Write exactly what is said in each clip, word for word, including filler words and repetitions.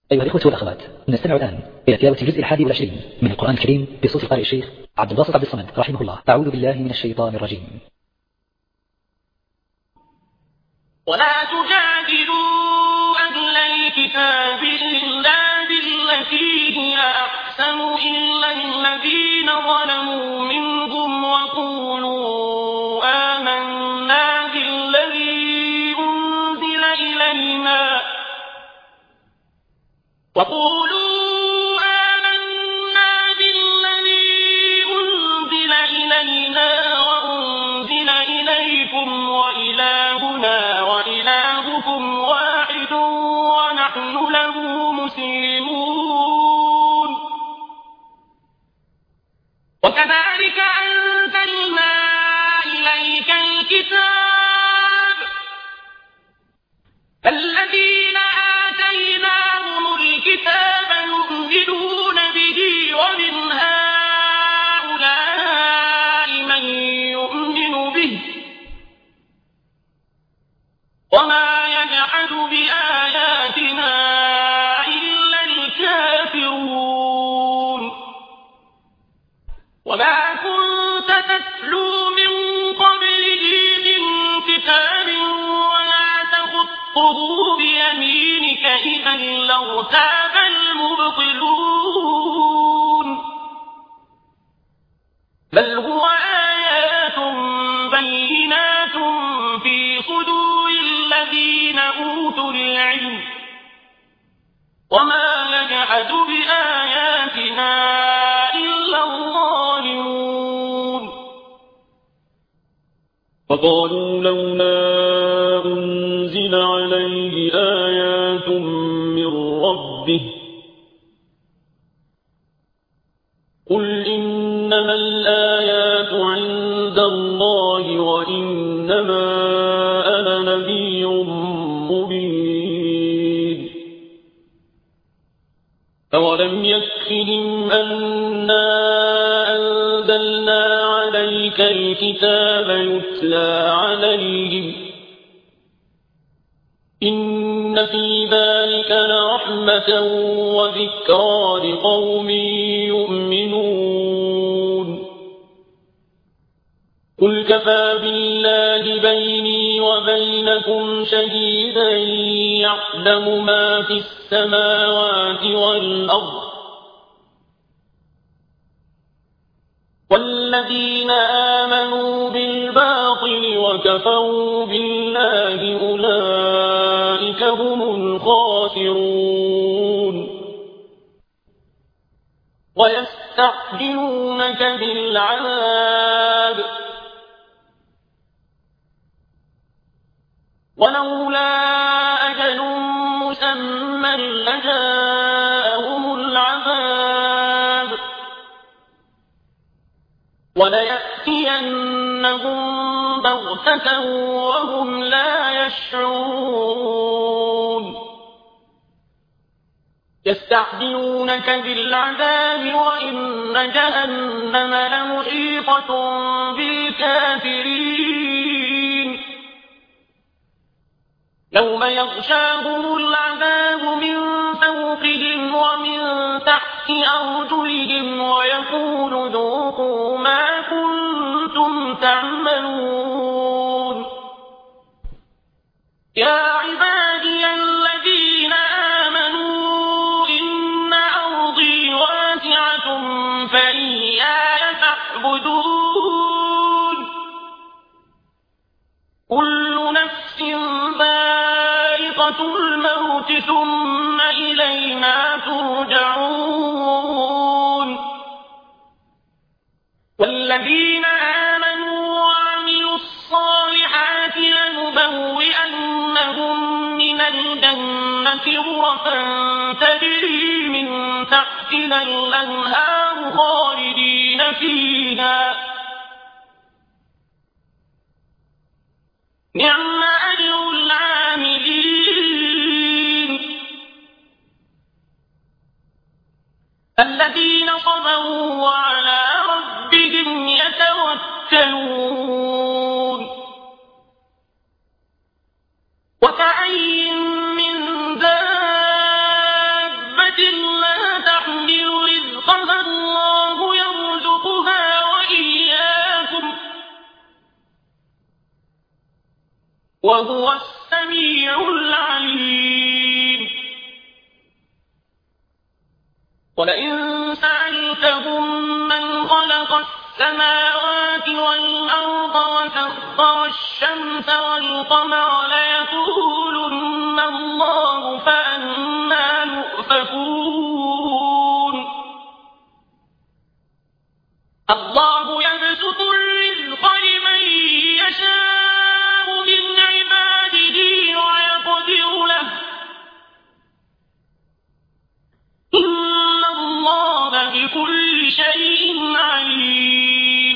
أيها الإخوة والأخوات، نستمع الآن إلى تلاوة الجزء الحادي والعشرين من القرآن الكريم بصوت القارئ الشيخ عبد الباسط عبد الصمد رحمه الله. أعوذ بالله من الشيطان الرجيم. ولا تجادلوا أهل الكتاب إلا بالتي هي أحسن إلا الذين ظلموا منهم وقولوا آمنا بالذي أنزل إلينا وقولوا آمنا بالذي أنزل إلينا وأنزل إليكم وإلهنا وإلهكم واحد ونحن له مسلمون وكذلك أنزلنا إليك الكتاب الذين آتيناهم الكتاب يؤمنون به ومن هؤلاء من يؤمن به وما يجحد بآياتنا إلا الكافرون وما كنت تتلو من قبله من كتاب ولا تخطه بيمينك إذا لارتاب المبطلون بل هو آيات بينات في صدور الذين أوتوا العلم وما يجحد بآياتنا إلا الظالمون وقالوا لولا أنزل عليه آيات من ربه قل إنما الآيات عند الله وإنما أنا نذير مبين أولم يكفهم أنا أنزلنا عليك الكتاب يتلى عليهم إن في ذلك لرحمة وذكرى لقوم يؤمنون قل كفى بالله بيني وبينكم شهيدا يعلم ما في السماوات والأرض والذين آمنوا بالباطل وكفروا بالله أولئك هم الخاسرون ويستعجلونك بالعذاب ولولا أجل مسمى لجاءهم العذاب وليأتينهم بغتة وهم لا يشعرون يستعجلونك بالعذاب وإن جهنم لمحيطة بالكافرين يوم يغشاهم العذاب من فوقهم ومن تحت أرجلهم ويقول ذوقوا ما كنتم تعملون يا عبادي الذين آمنوا إن أرضي واسعة فإياي فاعبدون كل نفس ذائقة الموت ثم إلينا ترجعون والذين آمنوا وعملوا الصالحات لنبوئنهم من الجنة غرفا تجري من تحتها الأنهار خالدين فيها نعم أجر العاملين الذين صبروا وعلى ربهم يتوكلون وكأين من دابة وهو السميع العليم ولئن سألتهم من خلق السماوات والأرض وسخر الشمس والقمر ليقولن الله فأنى يؤفكون الله يبسط الرزق لمن يشاء من عباده ويقدر له إن الله بكل شيء عليم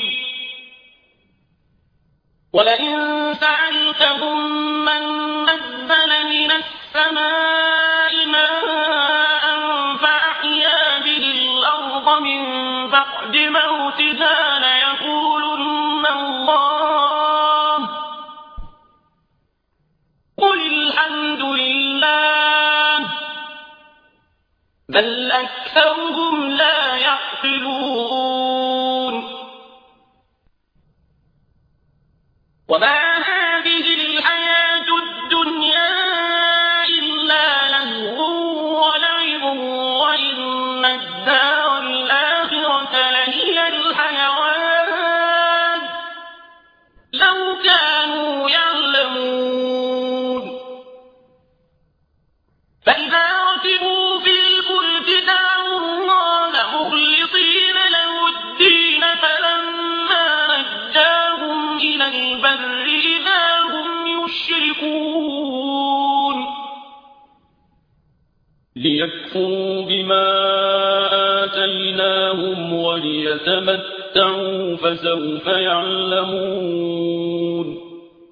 ولئن سألتهم من نزل من السماء ماء فأحيا به الأرض من بعد موتها ليقولن الله قل الحمد لله بل أكثرهم لا يعقلون وما هذه الحياة الدنيا إلا لهو ولعب وإن الدار الآخرة لهي الحيوان لو كانوا يعلمون فإذا ركبوا في الفلك دعوا الله مخلصين له الدين فلما نجاهم إلى البر إذا هم يشركون ليكفروا بما آتيناهم وليتمتعوا فسوف يعلمون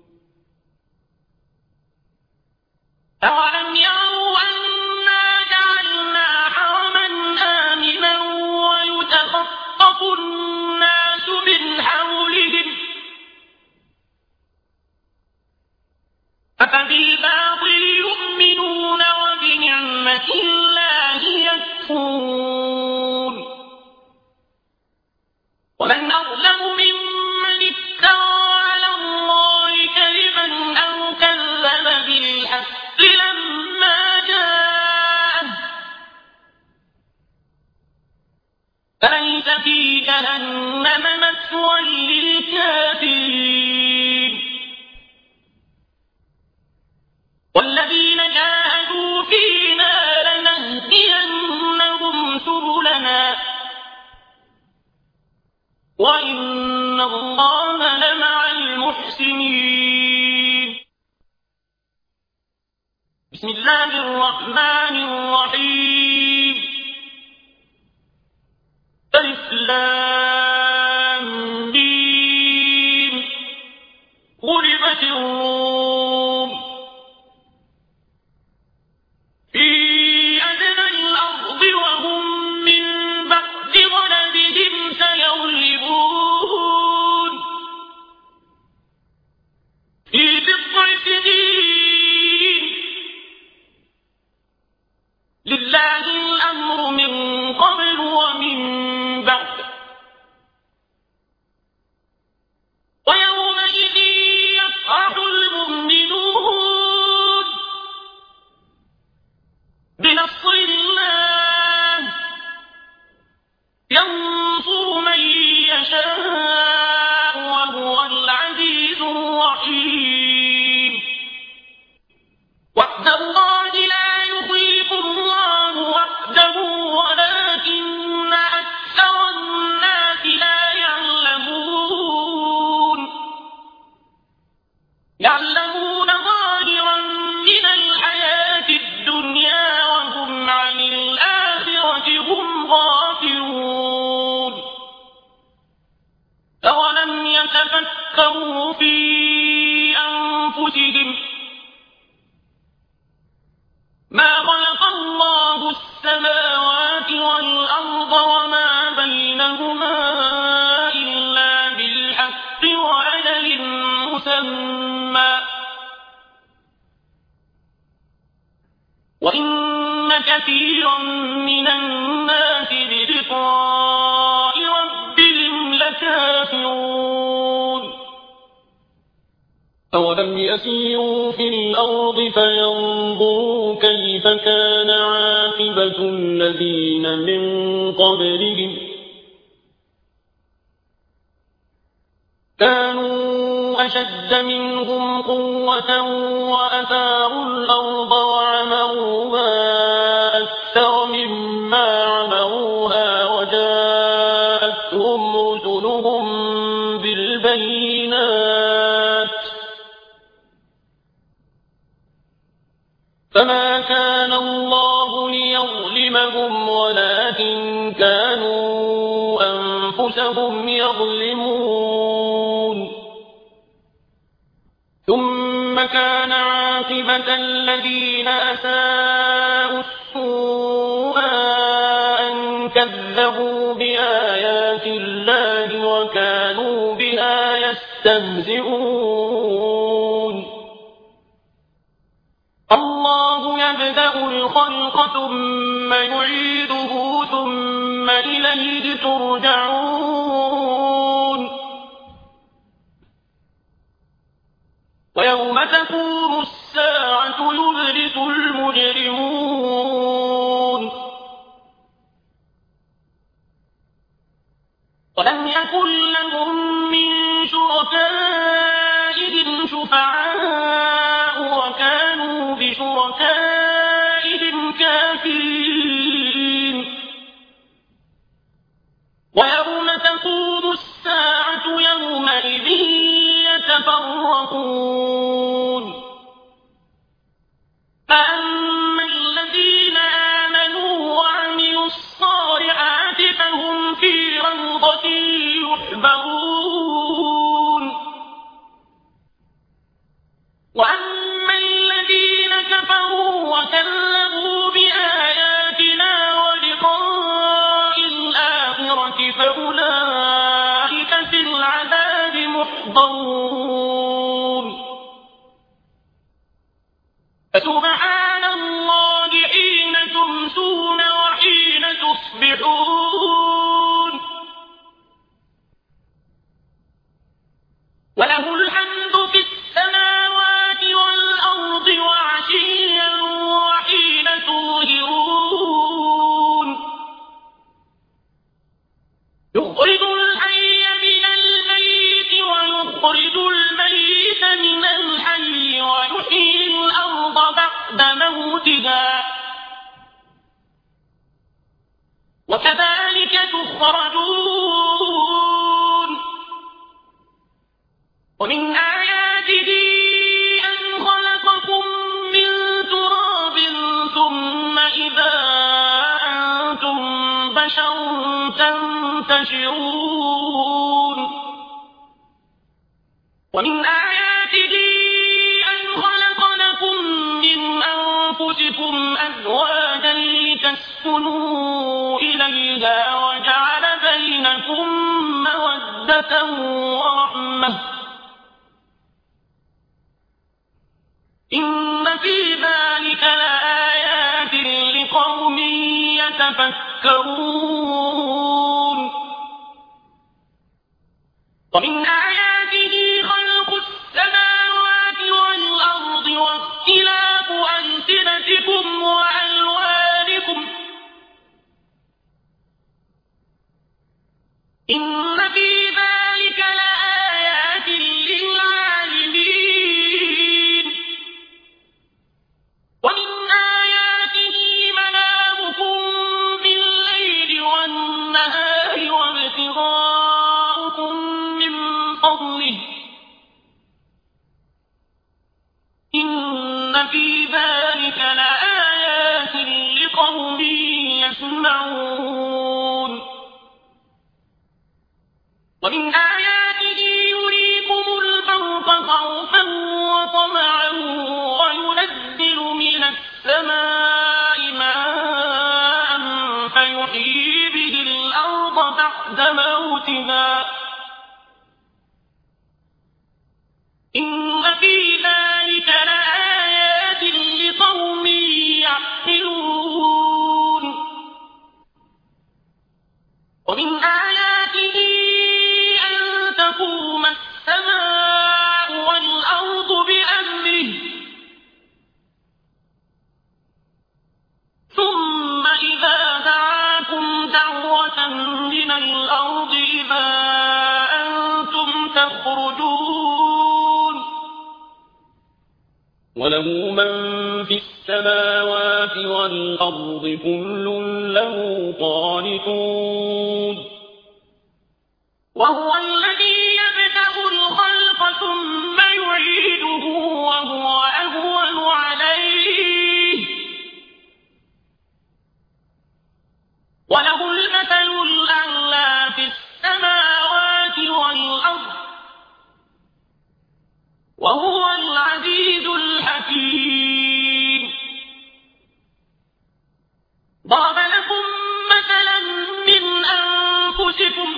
أولم يروا أنا جعلنا حرما آمنا ويتخطف الناس من حولهم أفبالباطل يؤمنون وبنعمة الله يكفرون ومن أظلم ممن افترى على الله كذبا أو كذب بالحق لما جاءه فليس في جهنم مثوى للكافرين والذين جاهدوا فينا لنهدينهم سبلنا وإن الله لمع المحسنين بسم الله الرحمن الرحيم ألف لام ميم غلبت الروم في أدنى الأرض وهم من بعد غلبهم سيغلبون في بضع سنين لله الأمر من قبل ومن بعد ويومئذ يفرح المؤمنون بنصر الله ينصر من يشاء وهو العزيز الرحيم وعد الله لا يخلف الله وعده ولكن أكثر الناس لا يعلمون يعلمون ظاهرا من الحياة الدنيا وهم عن الآخرة هم غافلون أولم يتفكروا في أنفسهم ما خلق الله السماوات والأرض وما بينهما إلا بالحق وأجل مسمى وإن كثيرا من الناس بلقاء ربهم لكافرون أولم يسيروا في الأرض فينظروا كيف كان عاقبة الذين من قبلهم كانوا أشد منهم قوة وأثاروا الأرض وعمروها أكثر مما عمروها وجاءتهم رسلهم بالبينات فما كان الله ليظلمهم ولكن كانوا أنفسهم يظلمون ثم كان عاقبة الذين أساءوا السوء أن كذبوا بآيات الله وكانوا بها يستهزئون الله يبدأ الخلق ثم يعيده ثم إليه ترجعون ويوم تقوم الساعة يبلس المجرمون ولم يكن لهم من شركائهم شفعاء وكانوا بشركائهم كافرين ويوم تقوم الساعة يومئذ يتفرقون فأما الذين آمنوا وعملوا الصالحات فهم في روضة يحبرون وأما الذين كفروا وكذبوا بآياتنا ولقاء الآخرة فأولئك في العذاب محضرون فسبحان الله حين تمسون وحين تصبحون وله الحمد في السماوات والأرض وعشيا وحين تظهرون يخرج الحي من الميت ويخرج الميت من الحي ويحيي الأرض بعد موتها وكذلك تخرجون ومن آياته أن خلقكم من تراب ثم إذا أنتم بشر تنتشرون ومن آياته أن خلق لكم من أنفسكم أزواجا لتسكنوا إليها وجعل بينكم مودة ورحمة إن في ذلك لآيات لقوم يتفكرون ومن آياته خلق السماوات والأرض واختلاف ألسنتكم وألوانكم إن في ذلك لآيات للعالمين ومن آياته منامكم بالليل والنهار وابتغاؤكم من فضله إن في ذلك لآيات لقوم يسمعون ومن آياته يريكم البرق خوفا وطمعا وينزل من السماء ماء فيحيي به الأرض بعد موتها إن في ذلك لآيات لقوم يعقلون ومن آياته أن تقوم السماء والأرض وله من في السماوات والأرض كل له قانتون وهو الذي يبدأ الخلق ثم يعيده وهو أهون عليه وله المثل الأعلى في السماوات والأرض وهو العزيز الحكيم ضرب لكم مثلا من أنفسكم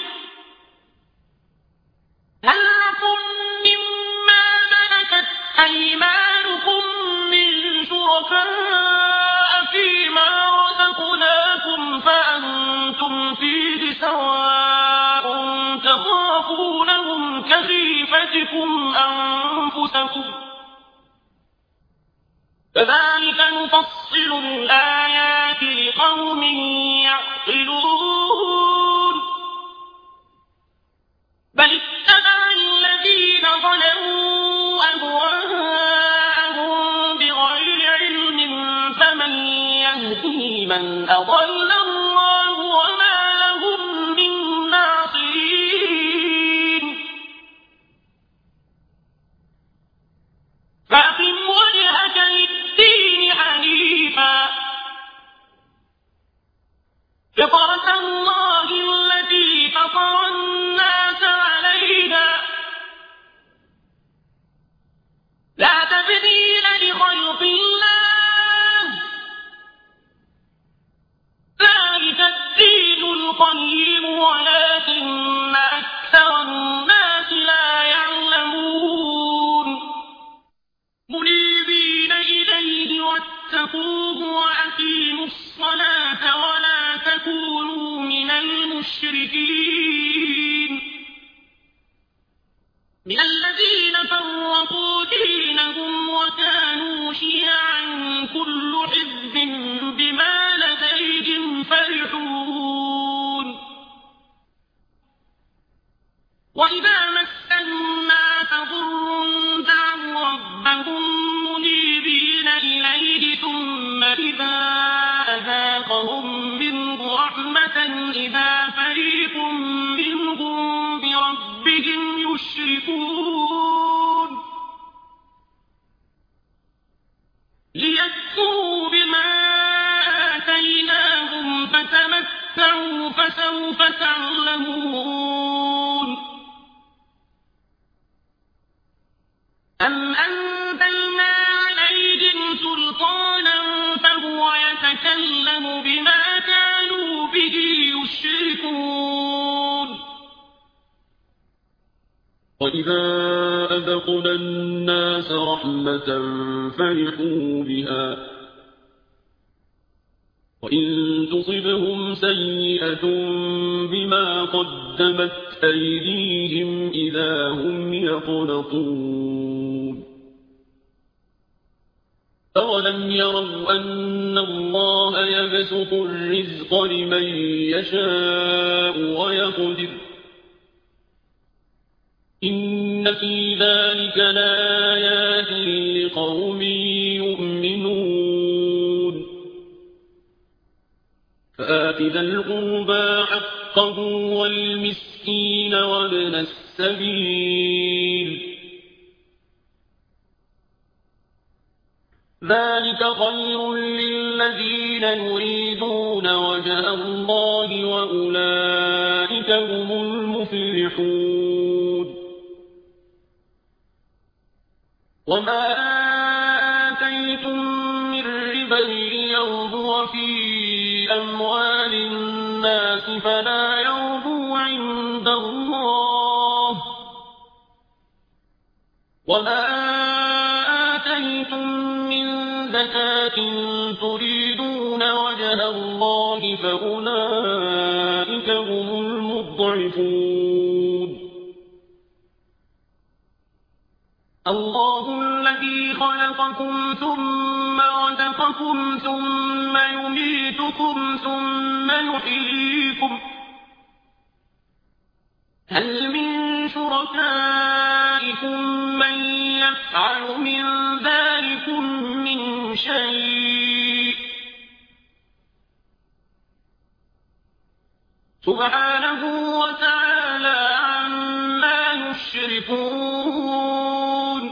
هل لكم مما ملكت أيمانكم من شركاء فيما رزقناكم فأنتم فيه سواء تخافونهم كخيفتكم أنفسكم كذلك نفصل الآيات لقوم يعقلون بل اتبع الذين ظلموا أهواءهم بغير علم فمن يهدي من أضل الله وما لهم من ناصرين فأقم وجهك للدين حنيفا فطرة الله التي فطر الناس عليها لا تبديل لخلق الله ذلك الدين القيم ولكن أكثر الناس لا يعلمون منيبين إليه واتقوه وأقيموا الصلاة ولا تكونوا من المشركين من الذين فرقوا دينهم وكانوا شيعا كل حزب بما لديهم فرحون وإذا مس الناس ضر دعوا ربهم منيبين إليه ثم إذا أذاقهم منه رحمة إذا فريق منهم بربهم يشركون ليكفروا بما آتيناهم فتمتعوا فسوف تعلمون أم أنزلنا عليهم سلطانا فهو يتكلم بما كانوا به يشركون وإذا أذقنا الناس رحمة فرحوا بها وإن تصبهم سيئة بما قدمت أيديهم إذا هم يقنطون أولم يروا أن الله يبسط الرزق لمن يشاء ويقدر إن في ذلك لآيات لقوم يؤمنون فآت ذا القربى حقه والمسكين وابن السبيل ذلك خير للذين يريدون وجه الله وأولئك هم المفلحون وما آتيتم من ربا ليربو في أموال الناس فلا يربو عند الله وما آتيتم من زكاة تريدون وجه الله فأولئك هم المضعفون الله الذي خلقكم ثم رزقكم ثم يميتكم ثم يحييكم هل من شركائكم من يفعل من ذلكم سبحانه وتعالى عما يشركون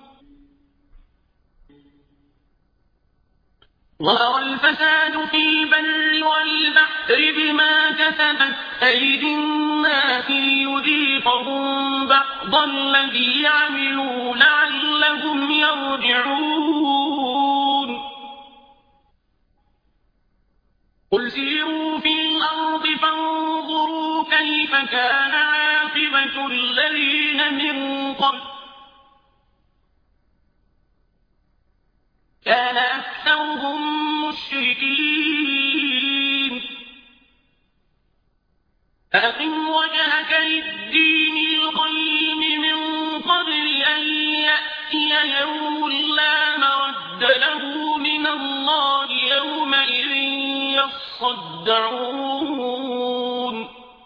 ظهر الفساد في البر والبحر بما كسبت أيدي الناس ليذيقهم بعض الذي عملوا لعلهم يرجعون قل سيروا في الأرض فانظروا كيف كان عاقبة الذين من قبل كان أكثرهم مشركين فأقم وجهك للدين القيم من قبل أن يأتي يوم لا مرد له من الله يومئذ يصدعون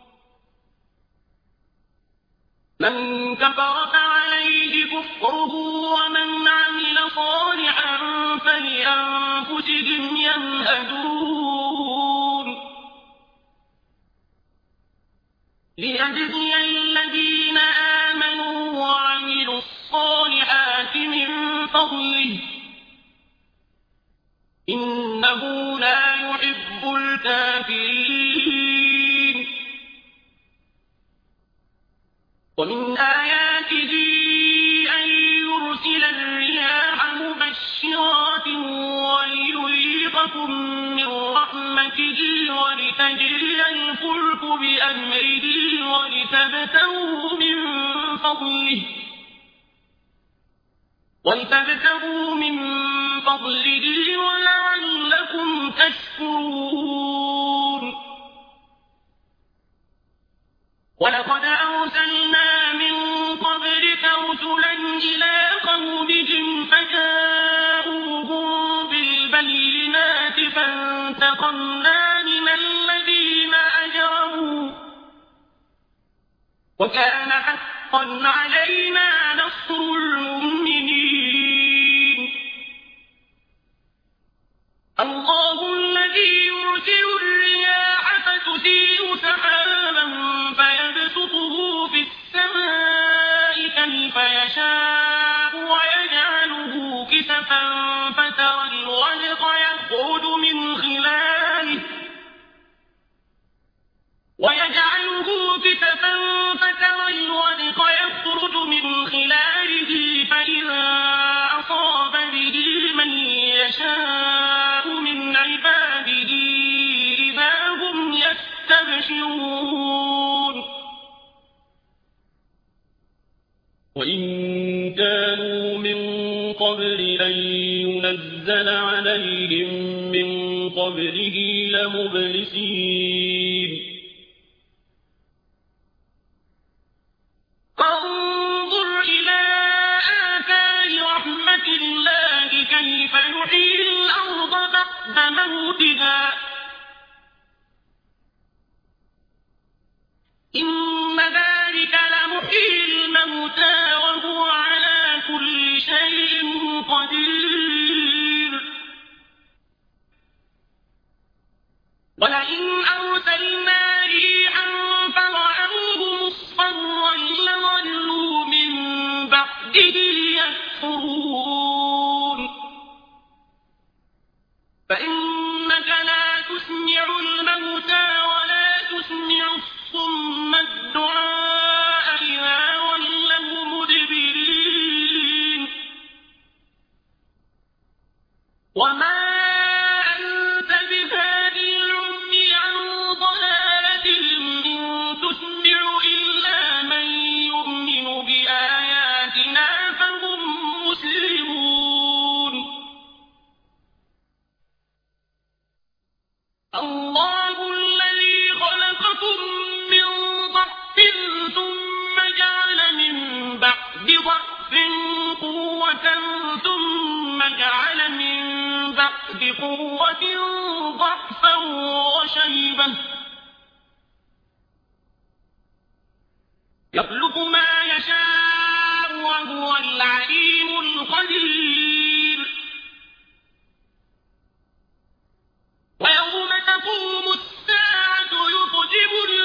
من كفر فعليه كفره ومن عمل صالحا فلأنفسهم يمهدون ليجزي الذين آمنوا وعملوا الصالحات من فضله إنه لا يحب الكافرين ومن آياته أن يرسل الرياح مبشرات وليذيقكم من رحمته ولتجري الفلك بأمره ولتبتغوا من فضله ولتبتغوا من فضله ولعلكم تشكرون ولقد أرسلنا من قبلك رسلا إلى قومهم فجاءوهم بالبينات فانتقمنا من الذين أجرموا وكان حقا علينا نصر المؤمنين الله الذي يرسل الرياح فتثير سحابا فيبسطه في السماء كيف يشاء ويجعله كسفا فترى الودق يخرج من خلاله ويجعله كسفا فترى الودق يخرج من خلاله فإذا أصاب به من يشاء من عباده إذا هم يستبشرون وإن كانوا من قبل أن ينزل عليهم من قبله لمبلسين فانظر إلى آثار رحمة الله كيف يحيي الأرض بعد موتها إن ذلك لمحيي الموتى وهو على كل شيء قدير ولئن أرسلنا ريحا فرأوه مصفرا لظلوا من بعده يكفرون فإنك لا تسمع الموتى ولا تسمع الصم الدعاء إذا ولوا مدبرين وما أنت بهادي العمي عن ضلالتهم إن تسمع إلا من يؤمن بآياتنا فهم مسلمون الله الذي خلقكم من ضعف ثم جعل من بعد ضعف قوة ثم جعل من بعد قوة ضعفا وشيبة يخلق ما يشاء وهو العليم القدير ويوم تقوم الساعة يقسم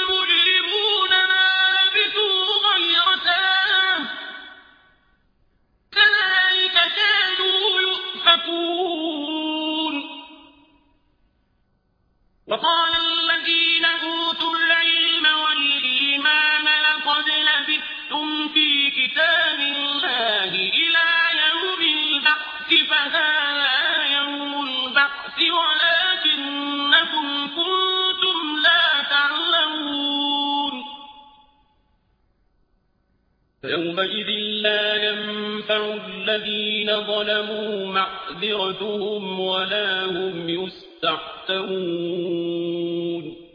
وقال الذين أوتوا العلم والإيمان لقد لبثتم في كتاب الله إلى يوم البعث فهذا يوم البعث ولكنكم كنتم لا تعلمون فيومئذ لا ينفع الذين ظلموا معذرتهم ولا هم يستعتبون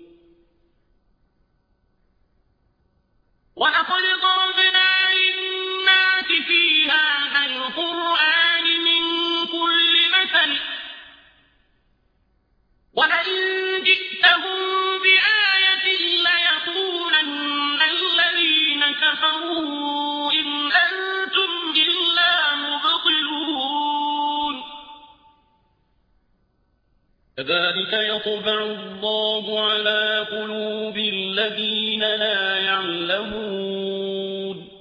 ولقد ضربنا للناس في هذا القرآن من كل مثل ولئن جئتهم بآية ليقولن الذين كفروا إن أنتم إلا مبطلون كذلك يطبع الله على قلوب الذين لا يعلمون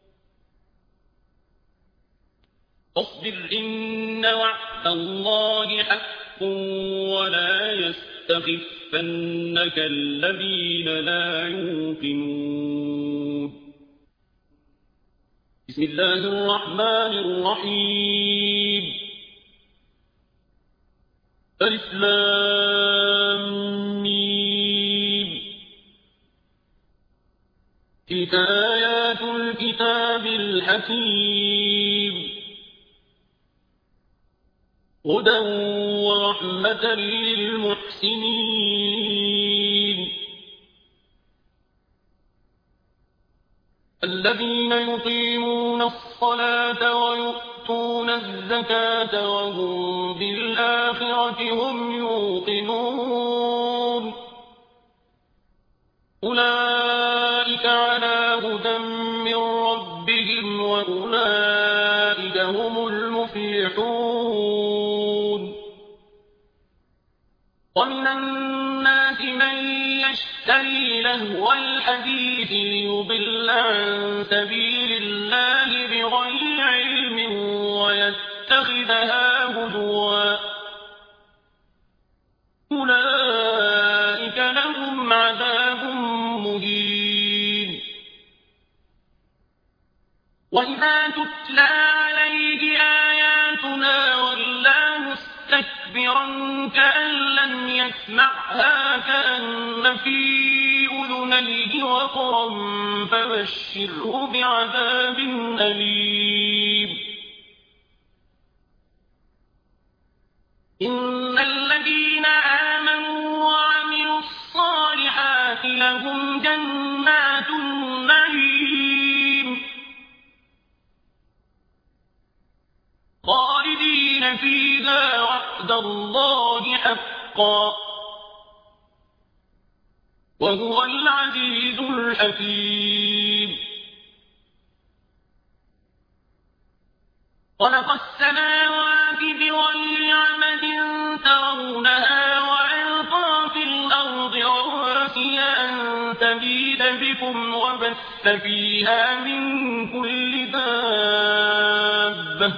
فاصبر إن وعد الله حق ولا يستخفنك الذين لا يوقنون بسم الله الرحمن الرحيم ألف لام ميم تلك آيات الكتاب الحكيم هدى ورحمة للمحسنين الذين يقيمون الصلاة ويؤتون الزكاة وهم بالآخرة هم يوقنون أولئك على هدى من ربهم وأولئك هم المفلحون ومن الناس من يشتري لهو الحديث ليضل عن سبيل الله بغير علم ويتخذها هزوا أولئك لهم عذاب مهين وإذا تتلى عليه آياتنا ولى مستكبرا كأن لم يسمعها كأن في أذنيه وقرا فبشره بعذاب أليم إن الذين آمنوا وعملوا الصالحات لهم جنات النعيم خالدين فيها وعد الله حقا وهو العزيز الحكيم خلق السماوات بغير عمد ترونها وألقى في الأرض رواسي أن تميد بكم وبث فيها من كل دابة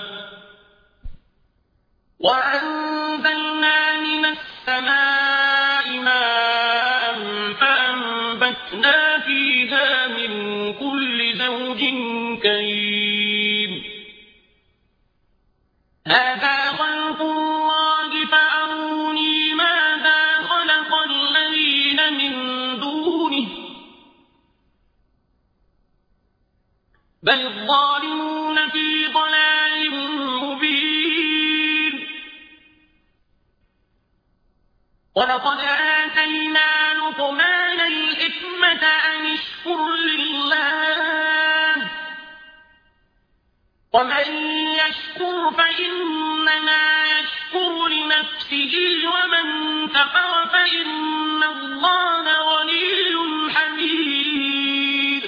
وأنزلنا من السماء ماء فأنبتنا فيها من كل زوج كريم هذا خلق الله فأروني ماذا خلق الذين من دونه بل الظالمون في ضلال مبين ولقد آتينا لقمان الحكمة أن اشكر لله ومن يشكر فإنما يشكر لنفسه ومن كفر فإن الله غني حميد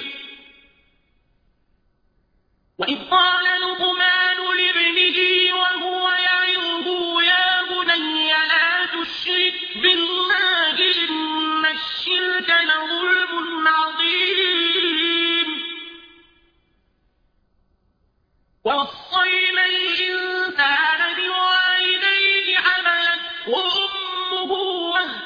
وإذ قال لقمان لابنه وهو يعظه يا بني لا تشرك بالله إن الشرك لظلم عظيم ووصينا الإنسان بوالديه حملته أمه وهنا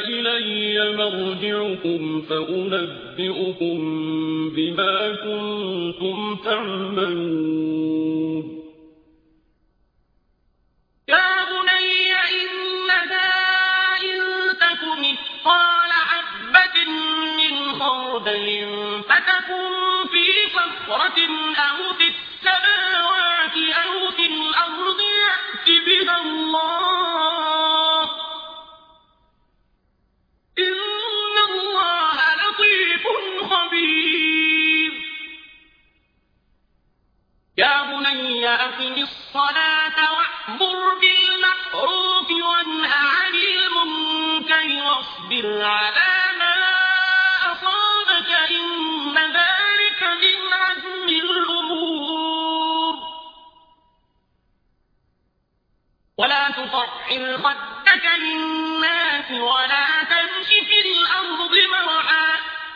إلي مرجعكم فأنبئكم بما كنتم تعملون يا بني إنها إن تك مثقال حبة من خردل فتكن في صخرة أو في السماوات أو في الأرض يأت بها الله إن الله لطيف خبير يا بني أقم الصلاة وأمر بالمعروف وانه عن المنكر واصبر على ما أصابك إن ذلك من عزم الأمور ولا تطعر خدك للناس ولا تمش في الأرض مرحا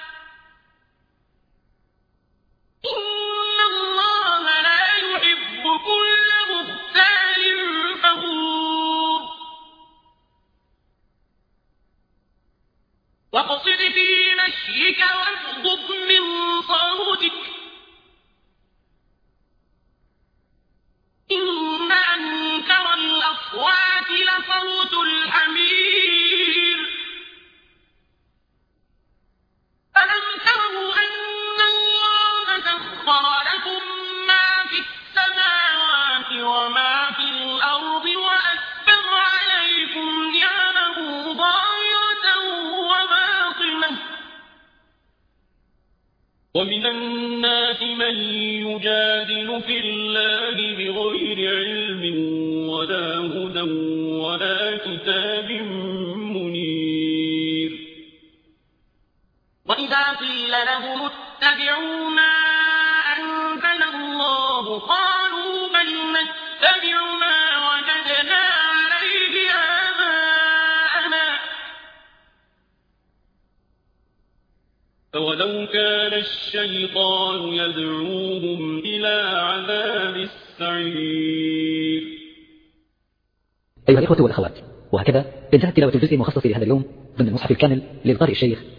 إن الله لا يحب كل مختال فخور واقصد في مشيك واغضض من صوتك إن أنكر الأصوات لصوت الحمير ألم تروا أن الله سخر لكم ما في السماوات وما في الأرض وأسبغ عليكم نعمه ظاهرة وباطنة ومن الناس من يجادل في الله بغير علم ولا هدى ولا كتاب منير وإذا قيل لهم اتبعوا ما أنزل الله قالوا بل نتبع ما وجدنا عليه آباءنا أولو كان الشيطان يدعوهم إلى عذاب السعير. أيها الإخوة والأخوات، وهكذا انتهت تلاوة الجزء المخصص لهذا اليوم ضمن المصحف الكامل للقارئ الشيخ